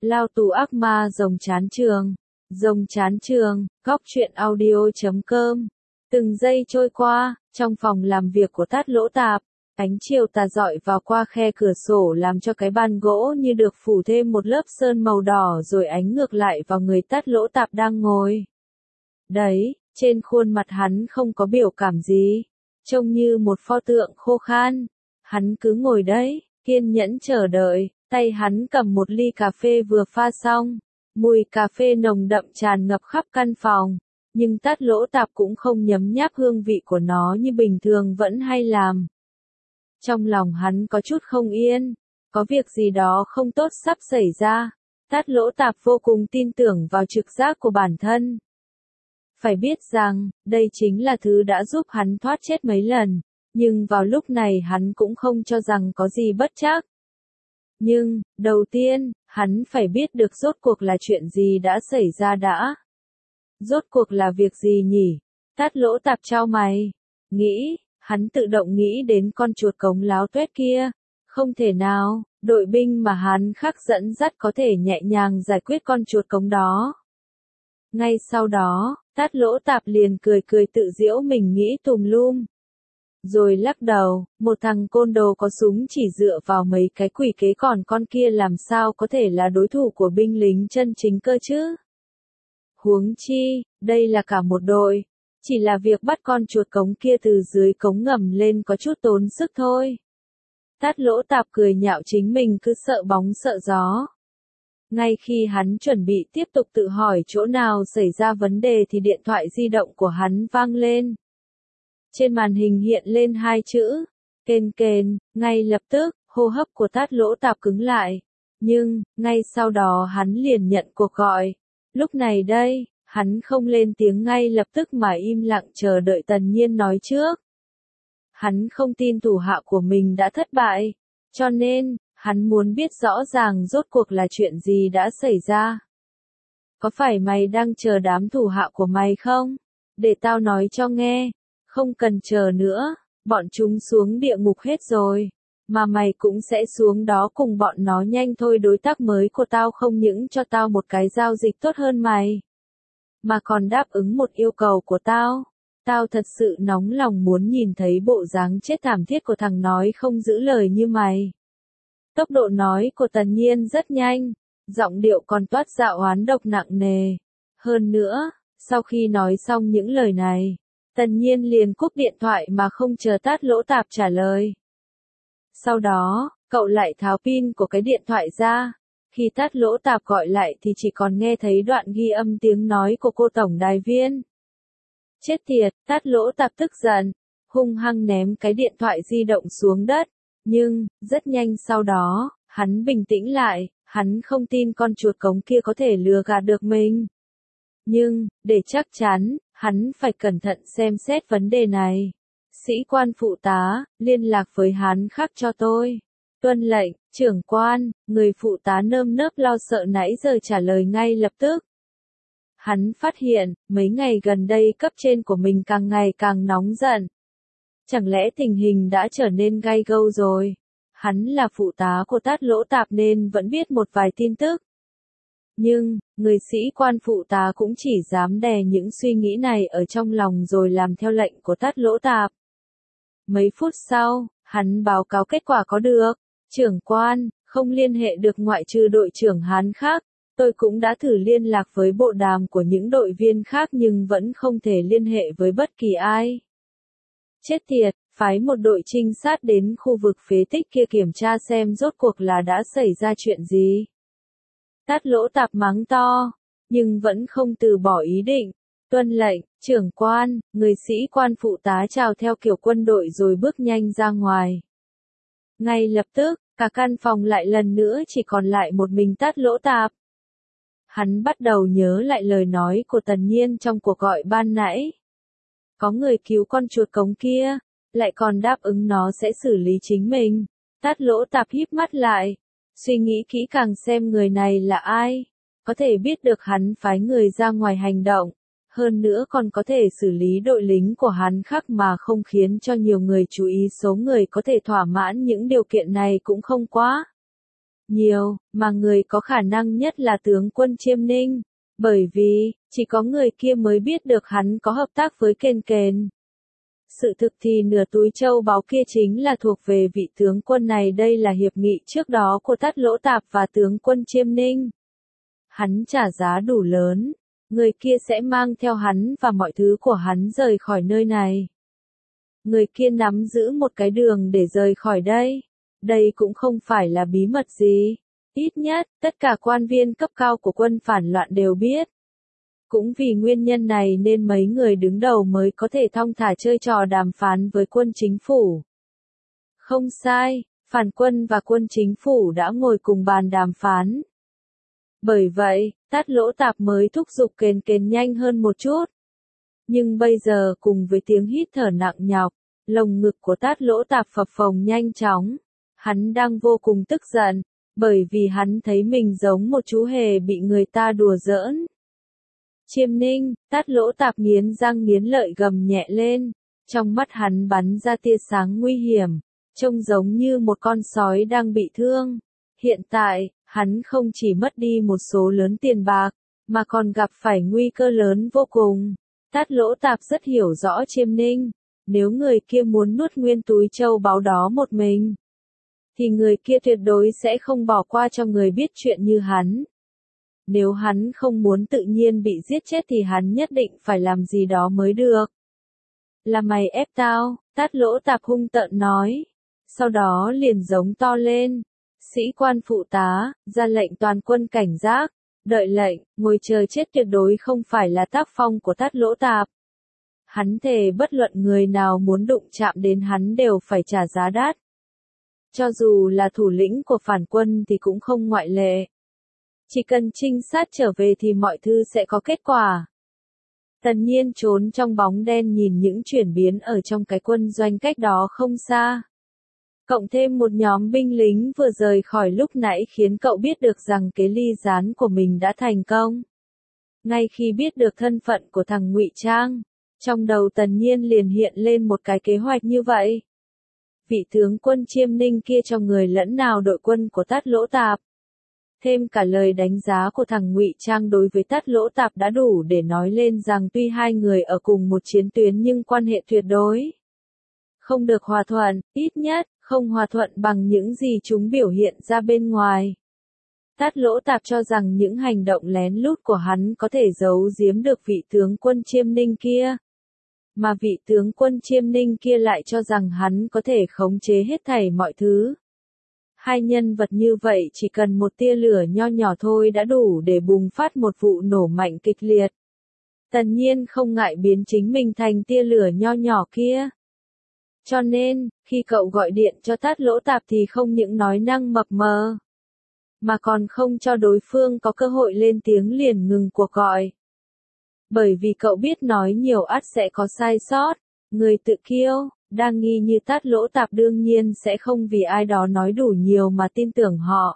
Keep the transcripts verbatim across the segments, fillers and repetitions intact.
Lao tù ác ma rồng chán trường. Rồng chán trường, góc truyện audio.com. Từng giây trôi qua, trong phòng làm việc của Tát Lỗ Tạp, ánh chiều tà rọi vào qua khe cửa sổ làm cho cái bàn gỗ như được phủ thêm một lớp sơn màu đỏ rồi ánh ngược lại vào người Tát Lỗ Tạp đang ngồi. Đấy, trên khuôn mặt hắn không có biểu cảm gì, trông như một pho tượng khô khan. Hắn cứ ngồi đấy, kiên nhẫn chờ đợi, tay hắn cầm một ly cà phê vừa pha xong. Mùi cà phê nồng đậm tràn ngập khắp căn phòng, nhưng Tát Lỗ Tạp cũng không nhấm nháp hương vị của nó như bình thường vẫn hay làm. Trong lòng hắn có chút không yên, có việc gì đó không tốt sắp xảy ra. Tát Lỗ Tạp vô cùng tin tưởng vào trực giác của bản thân. Phải biết rằng, đây chính là thứ đã giúp hắn thoát chết mấy lần, nhưng vào lúc này hắn cũng không cho rằng có gì bất trắc. Nhưng, đầu tiên, hắn phải biết được rốt cuộc là chuyện gì đã xảy ra đã. Rốt cuộc là việc gì nhỉ? Tát Lỗ Tạp chau mày. Nghĩ, hắn tự động nghĩ đến con chuột cống láo tuét kia. Không thể nào, đội binh mà hắn khắc dẫn dắt có thể nhẹ nhàng giải quyết con chuột cống đó. Ngay sau đó, Tát Lỗ Tạp liền cười cười tự giễu mình nghĩ tùm lum. Rồi lắc đầu, một thằng côn đồ có súng chỉ dựa vào mấy cái quỷ kế còn con kia làm sao có thể là đối thủ của binh lính chân chính cơ chứ? Huống chi, đây là cả một đội, chỉ là việc bắt con chuột cống kia từ dưới cống ngầm lên có chút tốn sức thôi. Tát Lỗ Tạp cười nhạo chính mình cứ sợ bóng sợ gió. Ngay khi hắn chuẩn bị tiếp tục tự hỏi chỗ nào xảy ra vấn đề thì điện thoại di động của hắn vang lên. Trên màn hình hiện lên hai chữ, kền kền, ngay lập tức, hô hấp của Tát Lỗ Tạp cứng lại. Nhưng, ngay sau đó hắn liền nhận cuộc gọi. Lúc này đây, hắn không lên tiếng ngay lập tức mà im lặng chờ đợi Tần Nhiên nói trước. Hắn không tin thủ hạ của mình đã thất bại, cho nên, hắn muốn biết rõ ràng rốt cuộc là chuyện gì đã xảy ra. Có phải mày đang chờ đám thủ hạ của mày không? Để tao nói cho nghe. Không cần chờ nữa, bọn chúng xuống địa ngục hết rồi, mà mày cũng sẽ xuống đó cùng bọn nó nhanh thôi. Đối tác mới của tao không những cho tao một cái giao dịch tốt hơn mày, mà còn đáp ứng một yêu cầu của tao. Tao thật sự nóng lòng muốn nhìn thấy bộ dáng chết thảm thiết của thằng nói không giữ lời như mày. Tốc độ nói của Tần Nhiên rất nhanh, giọng điệu còn toát ra oán độc nặng nề. Hơn nữa, sau khi nói xong những lời này, Tần Nhiên liền cúp điện thoại mà không chờ Tát Lỗ Tạp trả lời. Sau đó, cậu lại tháo pin của cái điện thoại ra. Khi Tát Lỗ Tạp gọi lại thì chỉ còn nghe thấy đoạn ghi âm tiếng nói của cô tổng đài viên. Chết tiệt, Tát Lỗ Tạp tức giận, hung hăng ném cái điện thoại di động xuống đất. Nhưng, rất nhanh sau đó, hắn bình tĩnh lại, hắn không tin con chuột cống kia có thể lừa gạt được mình. Nhưng, để chắc chắn, hắn phải cẩn thận xem xét vấn đề này. Sĩ quan phụ tá, liên lạc với hắn khác cho tôi. Tuân lệnh, trưởng quan. Người phụ tá nơm nớp lo sợ nãy giờ trả lời ngay lập tức. Hắn phát hiện, mấy ngày gần đây cấp trên của mình càng ngày càng nóng giận. Chẳng lẽ tình hình đã trở nên gay gâu rồi? Hắn là phụ tá của Tát Lỗ Tạp nên vẫn biết một vài tin tức. Nhưng, người sĩ quan phụ tá cũng chỉ dám đè những suy nghĩ này ở trong lòng rồi làm theo lệnh của Tát Lỗ Tạp. Mấy phút sau, hắn báo cáo kết quả có được. Trưởng quan, không liên hệ được ngoại trừ đội trưởng Hán khác. Tôi cũng đã thử liên lạc với bộ đàm của những đội viên khác nhưng vẫn không thể liên hệ với bất kỳ ai. Chết tiệt, phái một đội trinh sát đến khu vực phế tích kia kiểm tra xem rốt cuộc là đã xảy ra chuyện gì. Tát Lỗ Tạp mắng to, nhưng vẫn không từ bỏ ý định. Tuân lệnh, trưởng quan. Người sĩ quan phụ tá chào theo kiểu quân đội rồi bước nhanh ra ngoài. Ngay lập tức, cả căn phòng lại lần nữa chỉ còn lại một mình Tát Lỗ Tạp. Hắn bắt đầu nhớ lại lời nói của Tần Nhiên trong cuộc gọi ban nãy. Có người cứu con chuột cống kia, lại còn đáp ứng nó sẽ xử lý chính mình. Tát Lỗ Tạp híp mắt lại, suy nghĩ kỹ càng xem người này là ai, có thể biết được hắn phái người ra ngoài hành động, hơn nữa còn có thể xử lý đội lính của hắn khác mà không khiến cho nhiều người chú ý. Số người có thể thỏa mãn những điều kiện này cũng không quá nhiều, mà người có khả năng nhất là tướng quân Chiêm Ninh, bởi vì, chỉ có người kia mới biết được hắn có hợp tác với Kền Kền. Sự thực thì nửa túi châu báu kia chính là thuộc về vị tướng quân này, đây là hiệp nghị trước đó của Tát Lỗ Tạp và tướng quân Chiêm Ninh. Hắn trả giá đủ lớn, người kia sẽ mang theo hắn và mọi thứ của hắn rời khỏi nơi này. Người kia nắm giữ một cái đường để rời khỏi đây. Đây cũng không phải là bí mật gì. Ít nhất, tất cả quan viên cấp cao của quân phản loạn đều biết. Cũng vì nguyên nhân này nên mấy người đứng đầu mới có thể thong thả chơi trò đàm phán với quân chính phủ. Không sai, phản quân và quân chính phủ đã ngồi cùng bàn đàm phán. Bởi vậy, Tát Lỗ Tạp mới thúc giục Kền Kền nhanh hơn một chút. Nhưng bây giờ cùng với tiếng hít thở nặng nhọc, lồng ngực của Tát Lỗ Tạp phập phồng nhanh chóng. Hắn đang vô cùng tức giận, bởi vì hắn thấy mình giống một chú hề bị người ta đùa giỡn. Chiêm Ninh, Tát Lỗ Tạp nghiến răng nghiến lợi gầm nhẹ lên, trong mắt hắn bắn ra tia sáng nguy hiểm, trông giống như một con sói đang bị thương. Hiện tại, hắn không chỉ mất đi một số lớn tiền bạc, mà còn gặp phải nguy cơ lớn vô cùng. Tát Lỗ Tạp rất hiểu rõ Chiêm Ninh, nếu người kia muốn nuốt nguyên túi châu báu đó một mình, thì người kia tuyệt đối sẽ không bỏ qua cho người biết chuyện như hắn. Nếu hắn không muốn tự nhiên bị giết chết thì hắn nhất định phải làm gì đó mới được. Là mày ép tao, Tát Lỗ Tạp hung tợn nói. Sau đó liền giống to lên. Sĩ quan phụ tá, ra lệnh toàn quân cảnh giác, đợi lệnh, ngồi chờ chết tuyệt đối không phải là tác phong của Tát Lỗ Tạp. Hắn thề bất luận người nào muốn đụng chạm đến hắn đều phải trả giá đắt. Cho dù là thủ lĩnh của phản quân thì cũng không ngoại lệ. Chỉ cần trinh sát trở về thì mọi thứ sẽ có kết quả. Tần Nhiên trốn trong bóng đen nhìn những chuyển biến ở trong cái quân doanh cách đó không xa. Cộng thêm một nhóm binh lính vừa rời khỏi lúc nãy khiến cậu biết được rằng kế ly gián của mình đã thành công. Ngay khi biết được thân phận của thằng Ngụy Trang, trong đầu Tần Nhiên liền hiện lên một cái kế hoạch như vậy. Vị tướng quân Chiêm Ninh kia cho người lẫn nào đội quân của Tát Lỗ Tạp. Thêm cả lời đánh giá của thằng Ngụy Trang đối với Tát Lỗ Tạp đã đủ để nói lên rằng tuy hai người ở cùng một chiến tuyến nhưng quan hệ tuyệt đối không được hòa thuận, ít nhất, không hòa thuận bằng những gì chúng biểu hiện ra bên ngoài. Tát Lỗ Tạp cho rằng những hành động lén lút của hắn có thể giấu giếm được vị tướng quân Chiêm Ninh kia. Mà vị tướng quân Chiêm Ninh kia lại cho rằng hắn có thể khống chế hết thảy mọi thứ. Hai nhân vật như vậy chỉ cần một tia lửa nho nhỏ thôi đã đủ để bùng phát một vụ nổ mạnh kịch liệt. Tần Nhiên không ngại biến chính mình thành tia lửa nho nhỏ kia. Cho nên, khi cậu gọi điện cho Tát Lỗ Tạp thì không những nói năng mập mờ, mà còn không cho đối phương có cơ hội lên tiếng liền ngừng cuộc gọi. Bởi vì cậu biết nói nhiều ắt sẽ có sai sót, người tự kiêu, đa nghi như Tát Lỗ Tạp đương nhiên sẽ không vì ai đó nói đủ nhiều mà tin tưởng họ.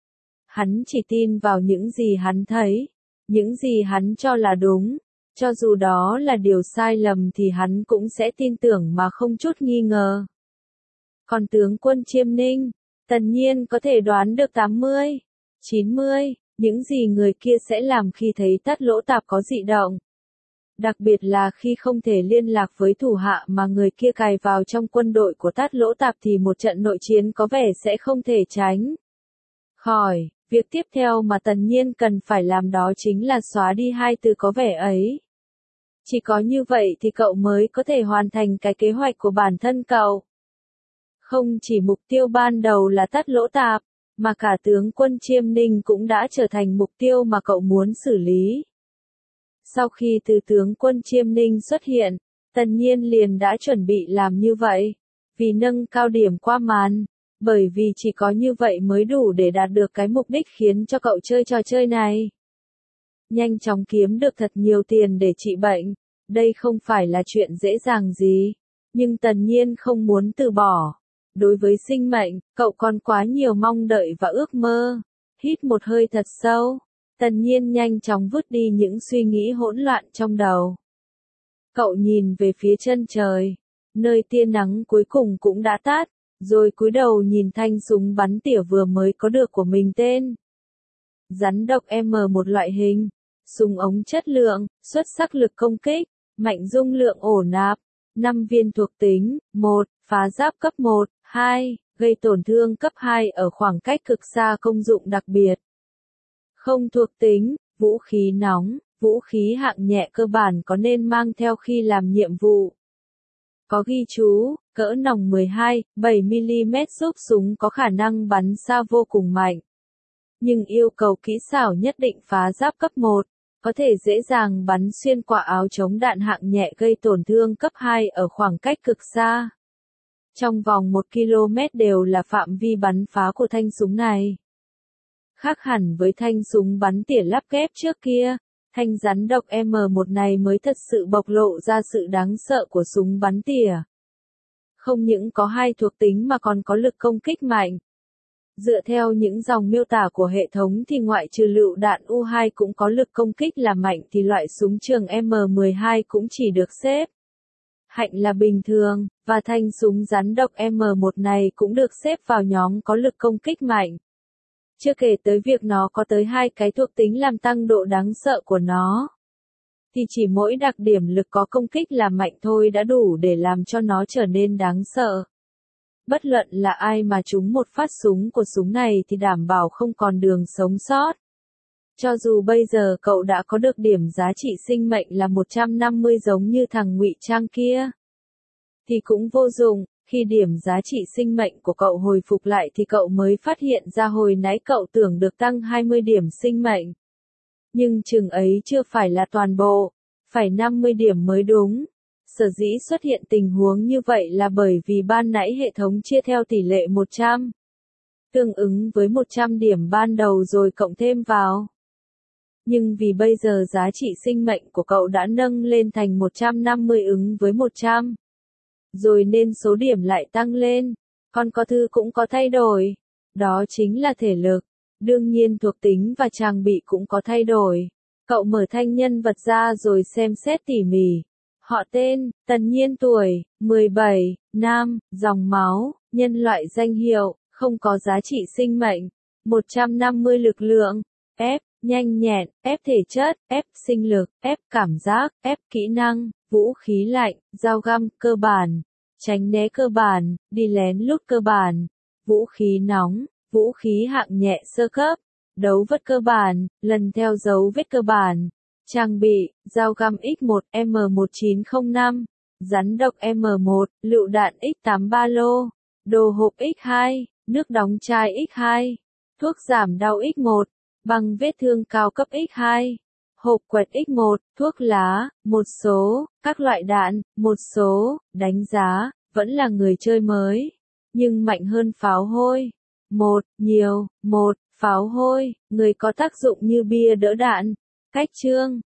Hắn chỉ tin vào những gì hắn thấy, những gì hắn cho là đúng, cho dù đó là điều sai lầm thì hắn cũng sẽ tin tưởng mà không chút nghi ngờ. Còn tướng quân Chiêm Ninh, Tần Nhiên có thể đoán được tám mươi, chín mươi, những gì người kia sẽ làm khi thấy Tát Lỗ Tạp có dị động. Đặc biệt là khi không thể liên lạc với thủ hạ mà người kia cài vào trong quân đội của Tát Lỗ Tạp thì một trận nội chiến có vẻ sẽ không thể tránh khỏi. Việc tiếp theo mà Tần Nhiên cần phải làm đó chính là xóa đi hai từ có vẻ ấy. Chỉ có như vậy thì cậu mới có thể hoàn thành cái kế hoạch của bản thân cậu. Không chỉ mục tiêu ban đầu là Tát Lỗ Tạp, mà cả tướng quân Chiêm Ninh cũng đã trở thành mục tiêu mà cậu muốn xử lý. Sau khi từ tướng quân Chiêm Ninh xuất hiện, Tần Nhiên liền đã chuẩn bị làm như vậy, vì nâng cao điểm qua màn, bởi vì chỉ có như vậy mới đủ để đạt được cái mục đích khiến cho cậu chơi trò chơi này. Nhanh chóng kiếm được thật nhiều tiền để trị bệnh, đây không phải là chuyện dễ dàng gì, nhưng Tần Nhiên không muốn từ bỏ. Đối với sinh mệnh, cậu còn quá nhiều mong đợi và ước mơ. Hít một hơi thật sâu, Tần Nhiên nhanh chóng vứt đi những suy nghĩ hỗn loạn trong đầu. Cậu nhìn về phía chân trời, nơi tia nắng cuối cùng cũng đã tắt, rồi cúi đầu nhìn thanh súng bắn tỉa vừa mới có được của mình tên. Rắn độc M một loại hình, súng ống chất lượng, xuất sắc lực công kích, mạnh dung lượng ổ nạp, năm viên thuộc tính, một, phá giáp cấp một, hai, gây tổn thương cấp hai ở khoảng cách cực xa công dụng đặc biệt. Không thuộc tính, vũ khí nóng, vũ khí hạng nhẹ cơ bản có nên mang theo khi làm nhiệm vụ. Có ghi chú, cỡ nòng mười hai phẩy bảy mi-li-mét giúp súng có khả năng bắn xa vô cùng mạnh. Nhưng yêu cầu kỹ xảo nhất định phá giáp cấp một, có thể dễ dàng bắn xuyên qua áo chống đạn hạng nhẹ gây tổn thương cấp hai ở khoảng cách cực xa. Trong vòng một ki lô mét đều là phạm vi bắn phá của thanh súng này. Khác hẳn với thanh súng bắn tỉa lắp ghép trước kia, thanh rắn độc M một này mới thật sự bộc lộ ra sự đáng sợ của súng bắn tỉa. Không những có hai thuộc tính mà còn có lực công kích mạnh. Dựa theo những dòng miêu tả của hệ thống thì ngoại trừ lựu đạn U hai cũng có lực công kích là mạnh thì loại súng trường M mười hai cũng chỉ được xếp hạnh là bình thường, và thanh súng rắn độc M một này cũng được xếp vào nhóm có lực công kích mạnh. Chưa kể tới việc nó có tới hai cái thuộc tính làm tăng độ đáng sợ của nó. Thì chỉ mỗi đặc điểm lực có công kích là mạnh thôi đã đủ để làm cho nó trở nên đáng sợ. Bất luận là ai mà trúng một phát súng của súng này thì đảm bảo không còn đường sống sót. Cho dù bây giờ cậu đã có được điểm giá trị sinh mệnh là một trăm năm mươi giống như thằng ngụy trang kia, thì cũng vô dụng, khi điểm giá trị sinh mệnh của cậu hồi phục lại thì cậu mới phát hiện ra hồi nãy cậu tưởng được tăng hai mươi điểm sinh mệnh. Nhưng chừng ấy chưa phải là toàn bộ, phải năm mươi điểm mới đúng. Sở dĩ xuất hiện tình huống như vậy là bởi vì ban nãy hệ thống chia theo tỷ lệ một trăm, tương ứng với một trăm điểm ban đầu rồi cộng thêm vào. Nhưng vì bây giờ giá trị sinh mệnh của cậu đã nâng lên thành một trăm năm mươi ứng với một trăm, rồi nên số điểm lại tăng lên, còn có thứ cũng có thay đổi, đó chính là thể lực. Đương nhiên thuộc tính và trang bị cũng có thay đổi. Cậu mở thanh nhân vật ra rồi xem xét tỉ mỉ. Họ tên, Tần Nhiên tuổi, mười bảy, nam, dòng máu, nhân loại danh hiệu, không có giá trị sinh mệnh, một trăm năm mươi lực lượng, F, nhanh nhẹn, F thể chất, F sinh lực, F cảm giác, F kỹ năng, vũ khí lạnh, dao găm cơ bản, tránh né cơ bản, đi lén lút cơ bản, vũ khí nóng, vũ khí hạng nhẹ sơ cấp, đấu vật cơ bản, lần theo dấu vết cơ bản. Trang bị, dao găm X một M một chín không năm, rắn độc M một, lựu đạn X tám ba lô, đồ hộp X hai, nước đóng chai X hai, thuốc giảm đau X một, băng vết thương cao cấp X hai, hộp quẹt X một, thuốc lá, một số, các loại đạn, một số, đánh giá, vẫn là người chơi mới, nhưng mạnh hơn pháo hôi. Một, nhiều, một, pháo hôi, người có tác dụng như bia đỡ đạn. Cách chương